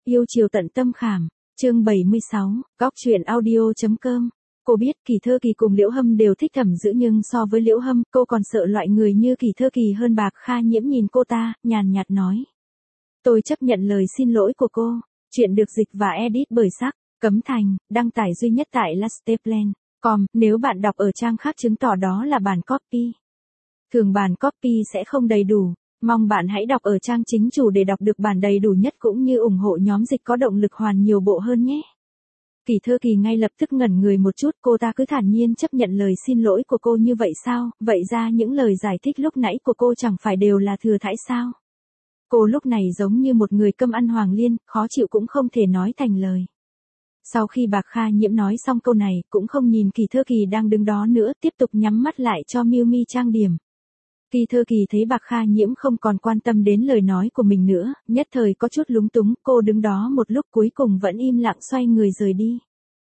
Yêu chiều tận tâm khảm, chương 76, góc truyện audio.com. Cô biết Kỳ Thơ Kỳ cùng Liễu Hâm đều thích Thẩm Dữ, nhưng so với Liễu Hâm, cô còn sợ loại người như Kỳ Thơ Kỳ hơn. Bạc Kha Nhiễm nhìn cô ta, nhàn nhạt nói. Tôi chấp nhận lời xin lỗi của cô. Chuyện được dịch và edit bởi Sắc, Cấm Thành, đăng tải duy nhất tại lasteplan.com. Nếu bạn đọc ở trang khác chứng tỏ đó là bản copy. Thường bản copy sẽ không đầy đủ. Mong bạn hãy đọc ở trang chính chủ để đọc được bản đầy đủ nhất cũng như ủng hộ nhóm dịch có động lực hoàn nhiều bộ hơn nhé. Kỳ Thơ Kỳ ngay lập tức ngẩn người một chút, cô ta cứ thản nhiên chấp nhận lời xin lỗi của cô như vậy sao? Vậy ra những lời giải thích lúc nãy của cô chẳng phải đều là thừa thãi sao? Cô lúc này giống như một người câm ăn hoàng liên, khó chịu cũng không thể nói thành lời. Sau khi Bạc Kha Nhiễm nói xong câu này, cũng không nhìn Kỳ Thơ Kỳ đang đứng đó nữa, tiếp tục nhắm mắt lại cho Miu Mi trang điểm. Kỳ Thơ Kỳ thấy Bạc Kha Nhiễm không còn quan tâm đến lời nói của mình nữa, nhất thời có chút lúng túng, cô đứng đó một lúc cuối cùng vẫn im lặng xoay người rời đi.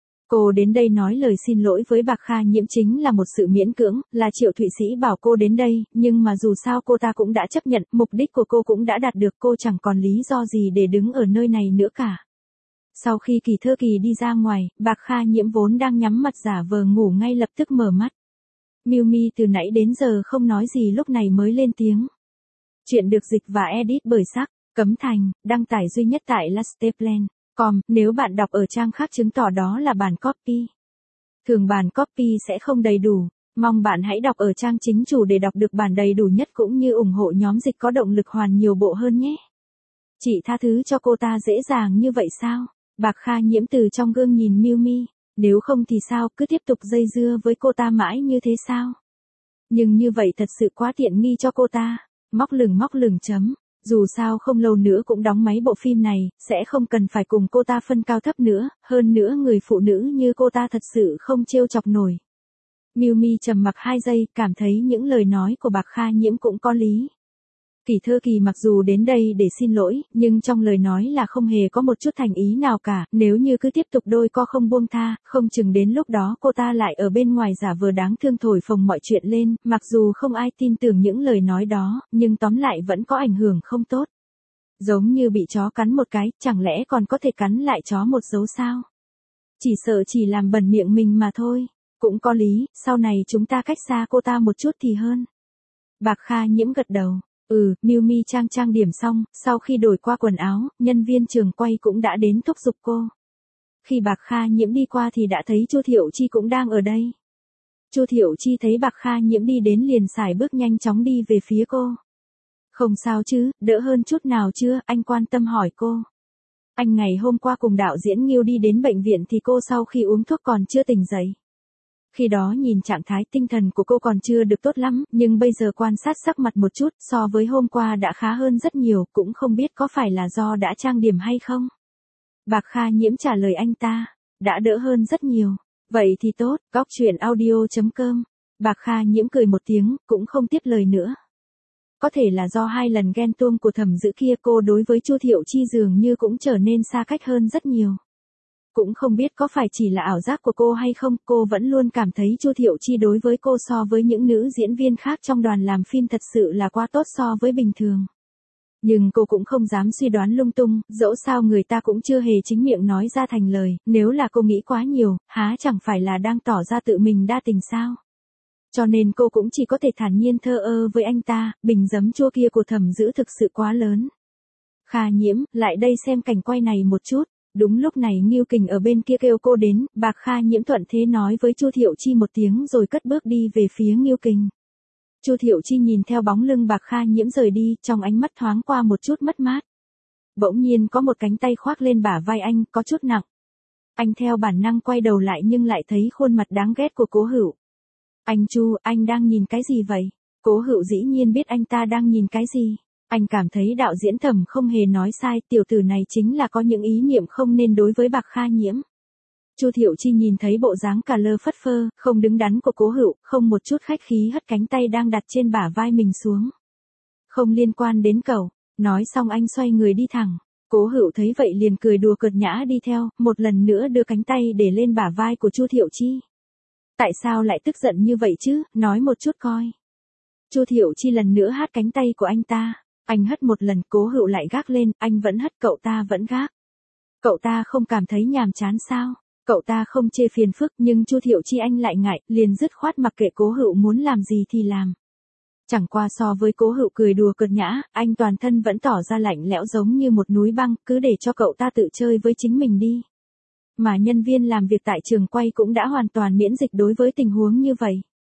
Cô đến đây nói lời xin lỗi với Bạc Kha Nhiễm chính là một sự miễn cưỡng, là Triệu Thụy Sĩ bảo cô đến đây, nhưng mà dù sao cô ta cũng đã chấp nhận, mục đích của cô cũng đã đạt được, cô chẳng còn lý do gì để đứng ở nơi này nữa cả. Sau khi Kỳ Thơ Kỳ đi ra ngoài, Bạc Kha Nhiễm vốn đang nhắm mặt giả vờ ngủ ngay lập tức mở mắt. Miu Mi từ nãy đến giờ không nói gì lúc này mới lên tiếng. Chuyện được dịch và edit bởi Sắc, Cấm Thành, đăng tải duy nhất tại lasteplan.com. Nếu bạn đọc ở trang khác chứng tỏ đó là bản copy. Thường bản copy sẽ không đầy đủ. Mong bạn hãy đọc ở trang chính chủ để đọc được bản đầy đủ nhất cũng như ủng hộ nhóm dịch có động lực hoàn nhiều bộ hơn nhé. Chị tha thứ cho cô ta dễ dàng như vậy sao? Bạc Kha Nhiễm từ trong gương nhìn Miu Mi. Nếu không thì sao, cứ tiếp tục dây dưa với cô ta mãi như thế sao? Nhưng như vậy thật sự quá tiện nghi cho cô ta. Móc lửng chấm. Dù sao không lâu nữa cũng đóng máy bộ phim này, sẽ không cần phải cùng cô ta phân cao thấp nữa, hơn nữa người phụ nữ như cô ta thật sự không trêu chọc nổi. Miu Mi trầm mặc 2 giây, cảm thấy những lời nói của Bạc Kha Nhiễm cũng có lý. Kỳ Thơ Kỳ mặc dù đến đây để xin lỗi, nhưng trong lời nói là không hề có một chút thành ý nào cả, nếu như cứ tiếp tục đôi co không buông tha, không chừng đến lúc đó cô ta lại ở bên ngoài giả vờ đáng thương thổi phồng mọi chuyện lên, mặc dù không ai tin tưởng những lời nói đó, nhưng tóm lại vẫn có ảnh hưởng không tốt. Giống như bị chó cắn một cái, chẳng lẽ còn có thể cắn lại chó một dấu sao? Chỉ sợ chỉ làm bẩn miệng mình mà thôi. Cũng có lý, sau này chúng ta cách xa cô ta một chút thì hơn. Bạc Kha Nhiễm gật đầu. Miu Mi trang điểm xong, sau khi đổi qua quần áo, nhân viên trường quay cũng đã đến thúc giục cô. Khi Bạc Kha Nhiễm đi qua thì đã thấy Chu Thiệu Chi cũng đang ở đây. Chu Thiệu Chi thấy Bạc Kha Nhiễm đi đến liền sải bước nhanh chóng đi về phía cô. Không sao chứ, đỡ hơn chút nào chưa, anh quan tâm hỏi cô. Anh ngày hôm qua cùng đạo diễn Nghiêu đi đến bệnh viện thì cô sau khi uống thuốc còn chưa tỉnh dậy. Khi đó nhìn trạng thái tinh thần của cô còn chưa được tốt lắm, nhưng bây giờ quan sát sắc mặt một chút so với hôm qua đã khá hơn rất nhiều, cũng không biết có phải là do đã trang điểm hay không. Bạc Kha Nhiễm trả lời anh ta, đã đỡ hơn rất nhiều. Vậy thì tốt, góc truyện audio.com. Bạc Kha Nhiễm cười một tiếng, cũng không tiếp lời nữa. Có thể là do 2 lần ghen tuông của Thẩm Dữ kia, cô đối với Chu Thiệu Chi dường như cũng trở nên xa cách hơn rất nhiều. Cũng không biết có phải chỉ là ảo giác của cô hay không, cô vẫn luôn cảm thấy Chu Thiệu Chi đối với cô so với những nữ diễn viên khác trong đoàn làm phim thật sự là quá tốt so với bình thường. Nhưng cô cũng không dám suy đoán lung tung, dẫu sao người ta cũng chưa hề chính miệng nói ra thành lời, nếu là cô nghĩ quá nhiều, há chẳng phải là đang tỏ ra tự mình đa tình sao? Cho nên cô cũng chỉ có thể thản nhiên thờ ơ với anh ta, bình giấm chua kia của Thẩm Dữ thực sự quá lớn. Kha Nhiễm, lại đây xem cảnh quay này một chút. Đúng lúc này Nghiêu Kình ở bên kia kêu cô đến, Bạc Kha Nhiễm thuận thế nói với Chu Thiệu Chi một tiếng rồi cất bước đi về phía Nghiêu Kình. Chu Thiệu Chi nhìn theo bóng lưng Bạc Kha Nhiễm rời đi, trong ánh mắt thoáng qua một chút mất mát. Bỗng nhiên có một cánh tay khoác lên bả vai anh, có chút nặng. Anh theo bản năng quay đầu lại nhưng lại thấy khuôn mặt đáng ghét của Cố Hữu. Anh Chu, anh đang nhìn cái gì vậy? Cố Hữu dĩ nhiên biết anh ta đang nhìn cái gì. Anh cảm thấy đạo diễn Thẩm không hề nói sai, tiểu tử này chính là có những ý niệm không nên đối với Bạc Kha Nhiễm. Chu Thiệu Chi nhìn thấy bộ dáng cà lơ phất phơ, không đứng đắn của Cố Hữu, không một chút khách khí hất cánh tay đang đặt trên bả vai mình xuống. Không liên quan đến cậu, nói xong anh xoay người đi thẳng. Cố Hữu thấy vậy liền cười đùa cợt nhã đi theo, một lần nữa đưa cánh tay để lên bả vai của Chu Thiệu Chi. Tại sao lại tức giận như vậy chứ, nói một chút coi. Chu Thiệu Chi lần nữa hát cánh tay của anh ta. Anh hất một lần, Cố Hữu lại gác lên, anh vẫn hất, cậu ta vẫn gác. Cậu ta không cảm thấy nhàm chán sao? Cậu ta không chê phiền phức nhưng Chu Thiệu Chi anh lại ngại, liền dứt khoát mặc kệ Cố Hữu muốn làm gì thì làm. Chẳng qua so với Cố Hữu cười đùa cợt nhã, anh toàn thân vẫn tỏ ra lạnh lẽo giống như một núi băng, cứ để cho cậu ta tự chơi với chính mình đi. Mà nhân viên làm việc tại trường quay cũng đã hoàn toàn miễn dịch đối với tình huống như vậy.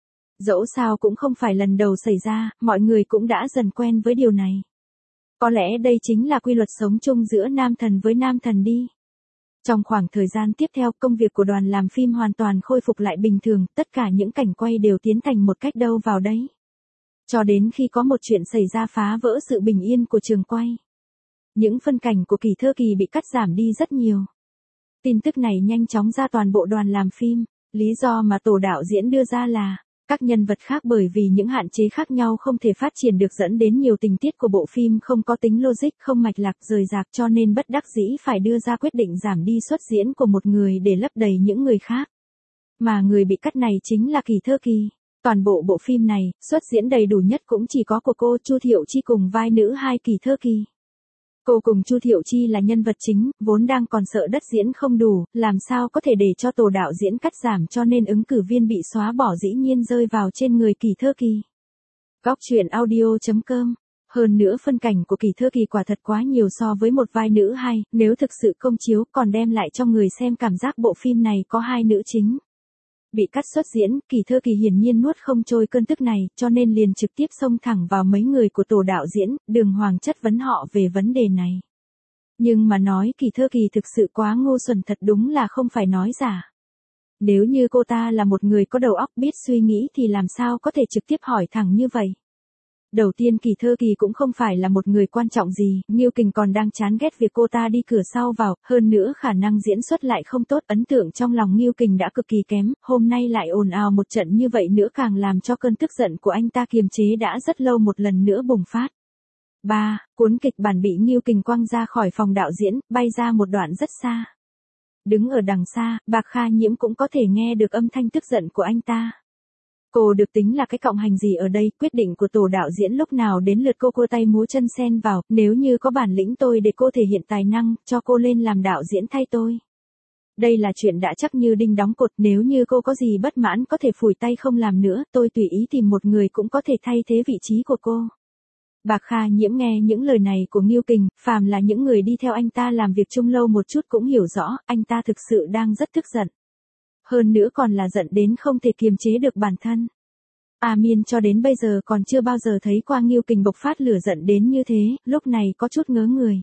Dẫu sao cũng không phải lần đầu xảy ra, mọi người cũng đã dần quen với điều này. Có lẽ đây chính là quy luật sống chung giữa nam thần với nam thần đi. Trong khoảng thời gian tiếp theo, công việc của đoàn làm phim hoàn toàn khôi phục lại bình thường, tất cả những cảnh quay đều tiến hành một cách đâu vào đấy. Cho đến khi có một chuyện xảy ra phá vỡ sự bình yên của trường quay. Những phân cảnh của Kỳ Thơ Kỳ bị cắt giảm đi rất nhiều. Tin tức này nhanh chóng ra toàn bộ đoàn làm phim, lý do mà tổ đạo diễn đưa ra là, các nhân vật khác bởi vì những hạn chế khác nhau không thể phát triển được dẫn đến nhiều tình tiết của bộ phim không có tính logic không mạch lạc rời rạc cho nên bất đắc dĩ phải đưa ra quyết định giảm đi suất diễn của một người để lấp đầy những người khác. Mà người bị cắt này chính là Kỳ Thơ Kỳ. Toàn bộ bộ phim này, suất diễn đầy đủ nhất cũng chỉ có của cô Chu Thiệu Chi cùng vai nữ hai Kỳ Thơ Kỳ. Cô cùng Chu Thiệu Chi là nhân vật chính, vốn đang còn sợ đất diễn không đủ, làm sao có thể để cho tổ đạo diễn cắt giảm cho nên ứng cử viên bị xóa bỏ dĩ nhiên rơi vào trên người Kỳ Thơ Kỳ. Góc truyện audio.com. Hơn nữa phân cảnh của Kỳ Thơ Kỳ quả thật quá nhiều so với một vai nữ hai, nếu thực sự công chiếu còn đem lại cho người xem cảm giác bộ phim này có hai nữ chính. Bị cắt xuất diễn, Kỳ Thơ Kỳ hiển nhiên nuốt không trôi cơn tức này, cho nên liền trực tiếp xông thẳng vào mấy người của tổ đạo diễn, đường hoàng chất vấn họ về vấn đề này. Nhưng mà nói Kỳ Thơ Kỳ thực sự quá ngu xuẩn thật đúng là không phải nói giả. Nếu như cô ta là một người có đầu óc biết suy nghĩ thì làm sao có thể trực tiếp hỏi thẳng như vậy. Đầu tiên Kỳ Thơ Kỳ cũng không phải là một người quan trọng gì, Ngưu Kình còn đang chán ghét việc cô ta đi cửa sau vào, hơn nữa khả năng diễn xuất lại không tốt, ấn tượng trong lòng Ngưu Kình đã cực kỳ kém, hôm nay lại ồn ào một trận như vậy nữa càng làm cho cơn tức giận của anh ta kiềm chế đã rất lâu một lần nữa bùng phát. 3. Cuốn kịch bản bị Ngưu Kình quăng ra khỏi phòng đạo diễn, bay ra một đoạn rất xa. Đứng ở đằng xa, Bạc Kha Nhiễm cũng có thể nghe được âm thanh tức giận của anh ta. Cô được tính là cái cộng hành gì ở đây, quyết định của tổ đạo diễn lúc nào đến lượt cô cua tay múa chân xen vào, nếu như có bản lĩnh tôi để cô thể hiện tài năng, cho cô lên làm đạo diễn thay tôi. Đây là chuyện đã chắc như đinh đóng cột, nếu như cô có gì bất mãn có thể phủi tay không làm nữa, tôi tùy ý tìm một người cũng có thể thay thế vị trí của cô. Bạc Kha Nhiễm nghe những lời này của Ngưu Kình, phàm là những người đi theo anh ta làm việc chung lâu một chút cũng hiểu rõ, anh ta thực sự đang rất tức giận. Hơn nữa còn là giận đến không thể kiềm chế được bản thân. A Miên cho đến bây giờ còn chưa bao giờ thấy qua Ngưu Kình bộc phát lửa giận đến như thế, lúc này có chút ngớ người.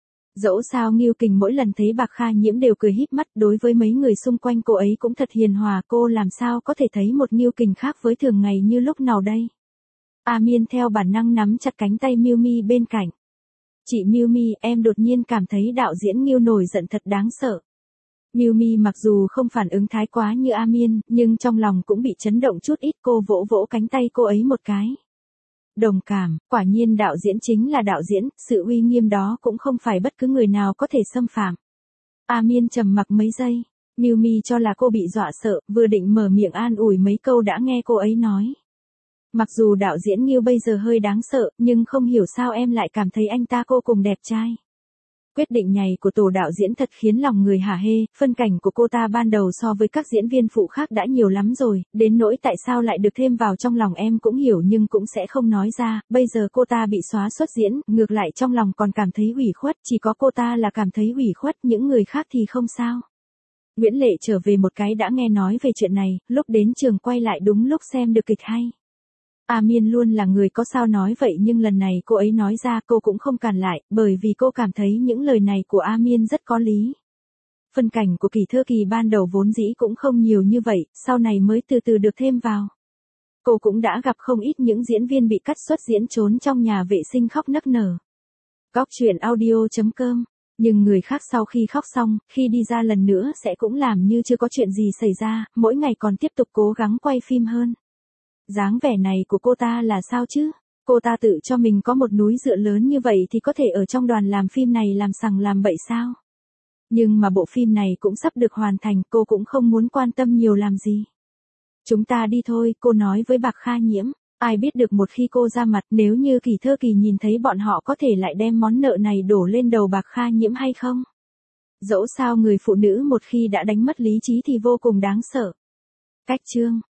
Dẫu sao Ngưu Kình mỗi lần thấy Bạc Kha Nhiễm đều cười híp mắt, đối với mấy người xung quanh cô ấy cũng thật hiền hòa, cô làm sao có thể thấy một Ngưu Kình khác với thường ngày như lúc nào đây. A Miên theo bản năng nắm chặt cánh tay Miu Mi bên cạnh. Chị Miu Mi, em đột nhiên cảm thấy đạo diễn Ngưu nổi giận thật đáng sợ. Miu Mi mặc dù không phản ứng thái quá như A Miên, nhưng trong lòng cũng bị chấn động chút ít, cô vỗ vỗ cánh tay cô ấy một cái. Đồng cảm, quả nhiên đạo diễn chính là đạo diễn, sự uy nghiêm đó cũng không phải bất cứ người nào có thể xâm phạm. A Miên trầm mặc mấy giây, Miu Mi cho là cô bị dọa sợ, vừa định mở miệng an ủi mấy câu đã nghe cô ấy nói. Mặc dù đạo diễn Ngưu bây giờ hơi đáng sợ, nhưng không hiểu sao em lại cảm thấy anh ta vô cùng đẹp trai. Quyết định này của tổ đạo diễn thật khiến lòng người hả hê, phân cảnh của cô ta ban đầu so với các diễn viên phụ khác đã nhiều lắm rồi, đến nỗi tại sao lại được thêm vào trong lòng em cũng hiểu nhưng cũng sẽ không nói ra, bây giờ cô ta bị xóa xuất diễn, ngược lại trong lòng còn cảm thấy ủy khuất, chỉ có cô ta là cảm thấy ủy khuất, những người khác thì không sao. Nguyễn Lệ trở về một cái đã nghe nói về chuyện này, lúc đến trường quay lại đúng lúc xem được kịch hay. A Miên luôn là người có sao nói vậy nhưng lần này cô ấy nói ra cô cũng không cản lại, bởi vì cô cảm thấy những lời này của A Miên rất có lý. Phân cảnh của Kỳ Thơ Kỳ ban đầu vốn dĩ cũng không nhiều như vậy, sau này mới từ từ được thêm vào. Cô cũng đã gặp không ít những diễn viên bị cắt xuất diễn trốn trong nhà vệ sinh khóc nức nở. Góc truyện audio.com. Nhưng người khác sau khi khóc xong, khi đi ra lần nữa sẽ cũng làm như chưa có chuyện gì xảy ra, mỗi ngày còn tiếp tục cố gắng quay phim hơn. Dáng vẻ này của cô ta là sao chứ? Cô ta tự cho mình có một núi dựa lớn như vậy thì có thể ở trong đoàn làm phim này làm sằng làm bậy sao? Nhưng mà bộ phim này cũng sắp được hoàn thành, cô cũng không muốn quan tâm nhiều làm gì. Chúng ta đi thôi, cô nói với Bạc Kha Nhiễm. Ai biết được một khi cô ra mặt, nếu như Kỳ Thơ Kỳ nhìn thấy bọn họ có thể lại đem món nợ này đổ lên đầu Bạc Kha Nhiễm hay không? Dẫu sao người phụ nữ một khi đã đánh mất lý trí thì vô cùng đáng sợ. Cách chương